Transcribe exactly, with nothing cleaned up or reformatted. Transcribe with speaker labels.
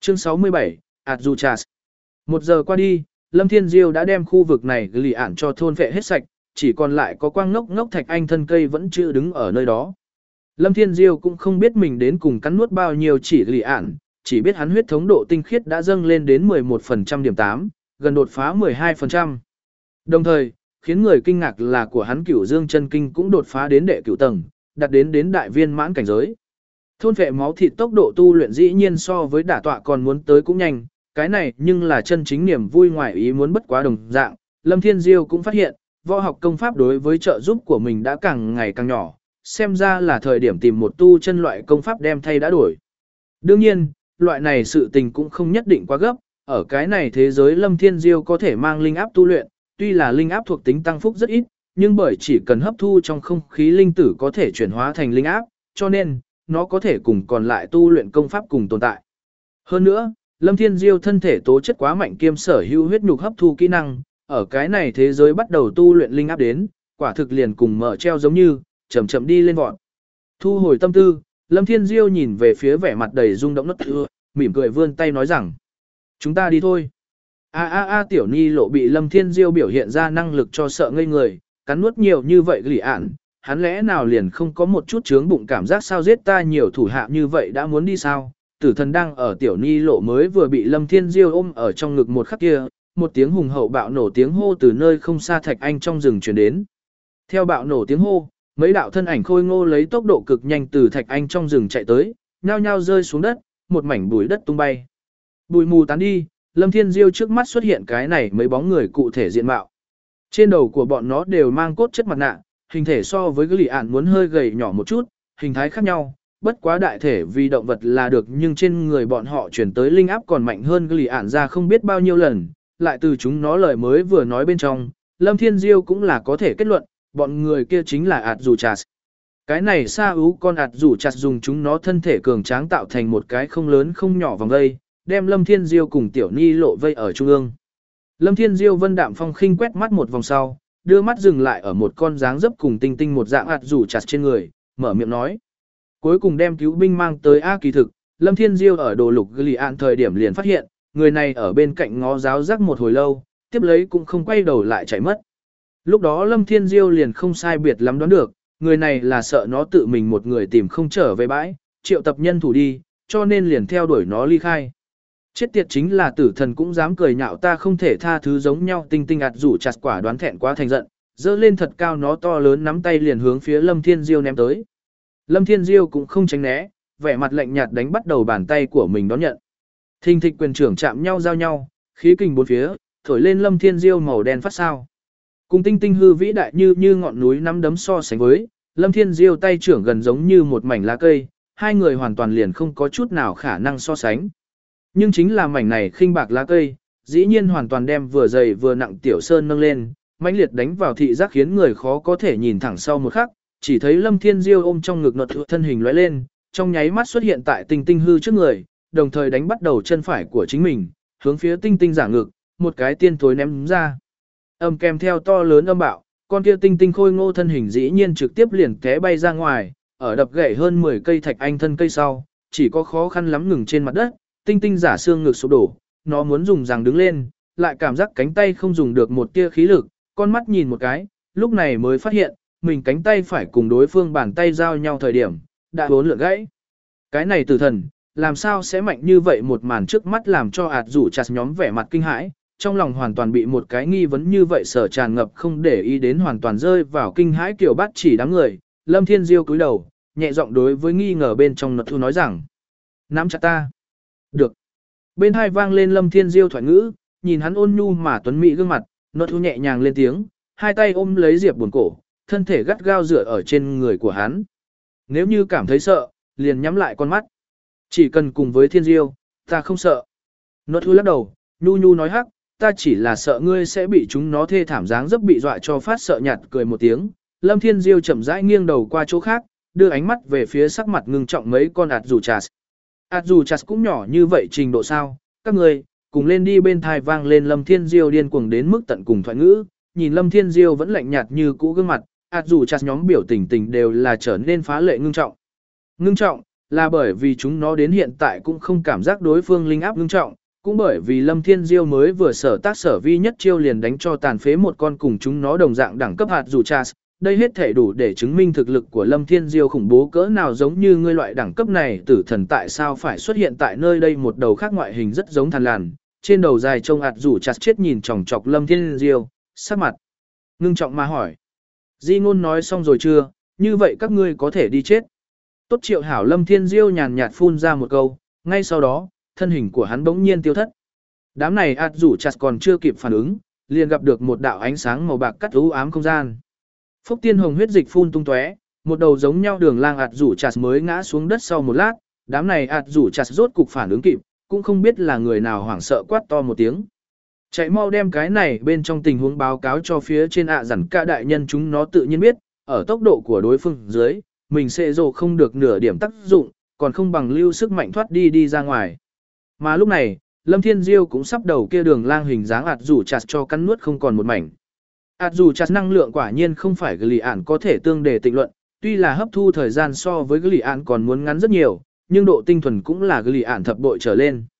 Speaker 1: Chương sáu mươi bảy, Adjuchas. Một giờ qua đi, Lâm Thiên Diêu đã đem khu vực này lì ản cho thôn vệ hết sạch, chỉ còn lại có quang ngốc ngốc thạch anh thân cây vẫn chưa đứng ở nơi đó. Lâm Thiên Diêu cũng không biết mình đến cùng cắn nuốt bao nhiêu chỉ lì ản, chỉ biết hắn huyết thống độ tinh khiết đã dâng lên đến mười một phần trăm điểm tám, gần đột phá mười hai phần trăm. Đồng thời, khiến người kinh ngạc là của hắn Cửu Dương chân kinh cũng đột phá đến đệ cửu tầng, đạt đến đến đại viên mãn cảnh giới. Thôn vệ máu thịt tốc độ tu luyện dĩ nhiên so với đả tọa còn muốn tới cũng nhanh, cái này nhưng là chân chính niềm vui ngoài ý muốn bất quá đồng dạng. Lâm Thiên Diêu cũng phát hiện, võ học công pháp đối với trợ giúp của mình đã càng ngày càng nhỏ, xem ra là thời điểm tìm một tu chân loại công pháp đem thay đã đổi. Đương nhiên, loại này sự tình cũng không nhất định quá gấp, ở cái này thế giới Lâm Thiên Diêu có thể mang linh áp tu luyện, tuy là linh áp thuộc tính tăng phúc rất ít, nhưng bởi chỉ cần hấp thu trong không khí linh tử có thể chuyển hóa thành linh áp, cho nên, nó có thể cùng còn lại tu luyện công pháp cùng tồn tại. Hơn nữa, Lâm Thiên Diêu thân thể tố chất quá mạnh kiêm sở hữu huyết nhục hấp thu kỹ năng, ở cái này thế giới bắt đầu tu luyện linh áp đến, quả thực liền cùng mở treo giống như, chậm chậm đi lên vọt. Thu hồi tâm tư, Lâm Thiên Diêu nhìn về phía vẻ mặt đầy rung động nất thưa, mỉm cười vươn tay nói rằng, chúng ta đi thôi. A a a tiểu ni lộ bị Lâm Thiên Diêu biểu hiện ra năng lực cho sợ ngây người, cắn nuốt nhiều như vậy lì ản, hắn lẽ nào liền không có một chút chướng bụng cảm giác sao giết ta nhiều thủ hạ như vậy đã muốn đi sao? Tử thần đang ở tiểu ni lộ mới vừa bị Lâm Thiên Diêu ôm ở trong ngực một khắc kia, một tiếng hùng hậu bạo nổ tiếng hô từ nơi không xa Thạch Anh trong rừng truyền đến. Theo bạo nổ tiếng hô, mấy đạo thân ảnh khôi ngô lấy tốc độ cực nhanh từ Thạch Anh trong rừng chạy tới, nhao nhao rơi xuống đất, một mảnh bụi đất tung bay. Bụi mù tán đi, Lâm Thiên Diêu trước mắt xuất hiện cái này mấy bóng người cụ thể diện mạo. Trên đầu của bọn nó đều mang cốt chất mặt nạ, hình thể so với lì ản muốn hơi gầy nhỏ một chút, hình thái khác nhau, bất quá đại thể vì động vật là được nhưng trên người bọn họ chuyển tới linh áp còn mạnh hơn lì ản ra không biết bao nhiêu lần, lại từ chúng nó lời mới vừa nói bên trong, Lâm Thiên Diêu cũng là có thể kết luận, bọn người kia chính là Adjuchas. Cái này sa ú con Adjuchas dùng chúng nó thân thể cường tráng tạo thành một cái không lớn không nhỏ vòng vây, đem Lâm Thiên Diêu cùng Tiểu Ni lộ vây ở trung ương. Lâm Thiên Diêu vân đạm phong khinh quét mắt một vòng sau, đưa mắt dừng lại ở một con dáng dấp cùng tinh tinh một dạng Adjuchas trên người, mở miệng nói. Cuối cùng đem cứu binh mang tới A kỳ thực, Lâm Thiên Diêu ở đồ lục ghi an thời điểm liền phát hiện, người này ở bên cạnh ngó giáo giác một hồi lâu, tiếp lấy cũng không quay đầu lại chạy mất. Lúc đó Lâm Thiên Diêu liền không sai biệt lắm đoán được, người này là sợ nó tự mình một người tìm không trở về bãi, triệu tập nhân thủ đi, cho nên liền theo đuổi nó ly khai. Chết tiệt chính là tử thần cũng dám cười nhạo ta không thể tha thứ giống nhau tinh tinh ạt rủ chặt quả đoán thẹn quá thành giận, dơ lên thật cao nó to lớn nắm tay liền hướng phía Lâm Thiên Diêu ném tới. Lâm Thiên Diêu cũng không tránh né, vẻ mặt lạnh nhạt đánh bắt đầu bàn tay của mình đón nhận. Thình thịch quyền trưởng chạm nhau giao nhau, khí kình bốn phía, thổi lên Lâm Thiên Diêu màu đen phát sao. Cùng tinh tinh hư vĩ đại như như ngọn núi nắm đấm so sánh với, Lâm Thiên Diêu tay trưởng gần giống như một mảnh lá cây, hai người hoàn toàn liền không có chút nào khả năng so sánh. Nhưng chính là mảnh này khinh bạc lá cây, dĩ nhiên hoàn toàn đem vừa dày vừa nặng tiểu sơn nâng lên, mãnh liệt đánh vào thị giác khiến người khó có thể nhìn thẳng sau một khắc, chỉ thấy Lâm Thiên Diêu ôm trong ngực nột thân hình lóe lên, trong nháy mắt xuất hiện tại tinh tinh hư trước người, đồng thời đánh bắt đầu chân phải của chính mình, hướng phía tinh tinh giả ngực, một cái tiên thối ném ra. Âm kèm theo to lớn âm bạo, con kia tinh tinh khôi ngô thân hình dĩ nhiên trực tiếp liền té bay ra ngoài, ở đập gãy hơn mười cây thạch anh thân cây sau, chỉ có khó khăn lắm ngừng trên mặt đất, tinh tinh giả xương ngực sụp đổ, nó muốn dùng rằng đứng lên, lại cảm giác cánh tay không dùng được một tia khí lực, con mắt nhìn một cái, lúc này mới phát hiện, mình cánh tay phải cùng đối phương bàn tay giao nhau thời điểm, đã bốn lượn gãy. Cái này tử thần, làm sao sẽ mạnh như vậy một màn trước mắt làm cho ạt rủ chặt nhóm vẻ mặt kinh hãi, trong lòng hoàn toàn bị một cái nghi vấn như vậy sở tràn ngập không để ý đến hoàn toàn rơi vào kinh hãi kiểu bắt chỉ đám người. Lâm Thiên Diêu cúi đầu, nhẹ giọng đối với nghi ngờ bên trong nật thu nói rằng, nắm chặt ta. Được. Bên hai vang lên Lâm Thiên Diêu thoại ngữ, nhìn hắn ôn nhu mà tuấn mỹ gương mặt, nật thu nhẹ nhàng lên tiếng, hai tay ôm lấy Diệp buồn cổ, thân thể gắt gao dựa ở trên người của hắn. Nếu như cảm thấy sợ, liền nhắm lại con mắt. Chỉ cần cùng với Thiên Diêu, ta không sợ. Nốt thu lắc đầu, nhu nhu nói hắc, ta chỉ là sợ ngươi sẽ bị chúng nó thê thảm dáng dấp bị dọa cho phát sợ nhạt cười một tiếng. Lâm Thiên Diêu chậm rãi nghiêng đầu qua chỗ khác, đưa ánh mắt về phía sắc mặt ngưng trọng mấy con ạt dù chas. Ạt dù chas cũng nhỏ như vậy trình độ sao, các ngươi cùng lên đi. Bên thai vang lên Lâm Thiên Diêu điên cuồng đến mức tận cùng thoại ngữ, nhìn Lâm Thiên Diêu vẫn lạnh nhạt như cũ gương mặt, ạt dù chas nhóm biểu tình tình đều là trở nên phá lệ ngưng trọng. Ngưng trọng, là bởi vì chúng nó đến hiện tại cũng không cảm giác đối phương linh áp ngưng trọng, cũng bởi vì Lâm Thiên Diêu mới vừa sở tác sở vi nhất chiêu liền đánh cho tàn phế một con cùng chúng nó đồng dạng đẳng cấp hạt dù chas. Đây hết thể đủ để chứng minh thực lực của Lâm Thiên Diêu khủng bố cỡ nào, giống như ngươi loại đẳng cấp này tử thần tại sao phải xuất hiện tại nơi đây. Một đầu khác ngoại hình rất giống thằn lằn, trên đầu dài trông hạt dù chas chết nhìn chòng chọc Lâm Thiên Diêu, sắc mặt ngưng trọng mà hỏi. Di ngôn nói xong rồi chưa, như vậy các ngươi có thể đi chết. Tốt Triệu Hảo. Lâm Thiên Diêu nhàn nhạt phun ra một câu, ngay sau đó, thân hình của hắn bỗng nhiên tiêu thất. Đám này ạt rủ chặt còn chưa kịp phản ứng, liền gặp được một đạo ánh sáng màu bạc cắt u ám không gian. Phúc tiên hồng huyết dịch phun tung tóe, một đầu giống nhau đường lang ạt rủ chặt mới ngã xuống đất sau một lát, đám này ạt rủ chặt rốt cục phản ứng kịp, cũng không biết là người nào hoảng sợ quát to một tiếng. Chạy mau đem cái này bên trong tình huống báo cáo cho phía trên ạ à dặn cả đại nhân, chúng nó tự nhiên biết, ở tốc độ của đối phương dưới, mình sẽ rồ không được nửa điểm tác dụng, còn không bằng lưu sức mạnh thoát đi đi ra ngoài. Mà lúc này, Lâm Thiên Diêu cũng sắp đầu kia đường lang hình dáng ạt rủ chặt cho cắn nuốt không còn một mảnh. ạt rủ chặt năng lượng quả nhiên không phải Gli ản có thể tương đề tịnh luận, tuy là hấp thu thời gian so với Gli ản còn muốn ngắn rất nhiều, nhưng độ tinh thuần cũng là Gli ản thập bội trở lên.